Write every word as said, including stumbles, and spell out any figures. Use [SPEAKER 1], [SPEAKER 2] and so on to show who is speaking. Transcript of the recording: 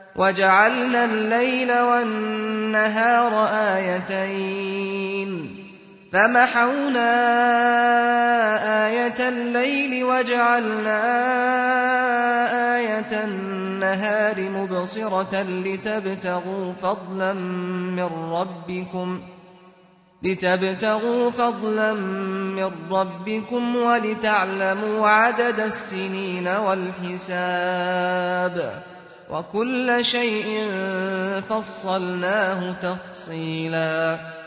[SPEAKER 1] وجعلنا الليل والنهار آيتين فمحونا آية الليل وجعلنا آية النهار مبصرة لتبتغوا فضلا من ربكم لتبتغوا فضلا من ربكم ولتعلموا عدد السنين والحساب وكل شيء فصلناه تفصيلا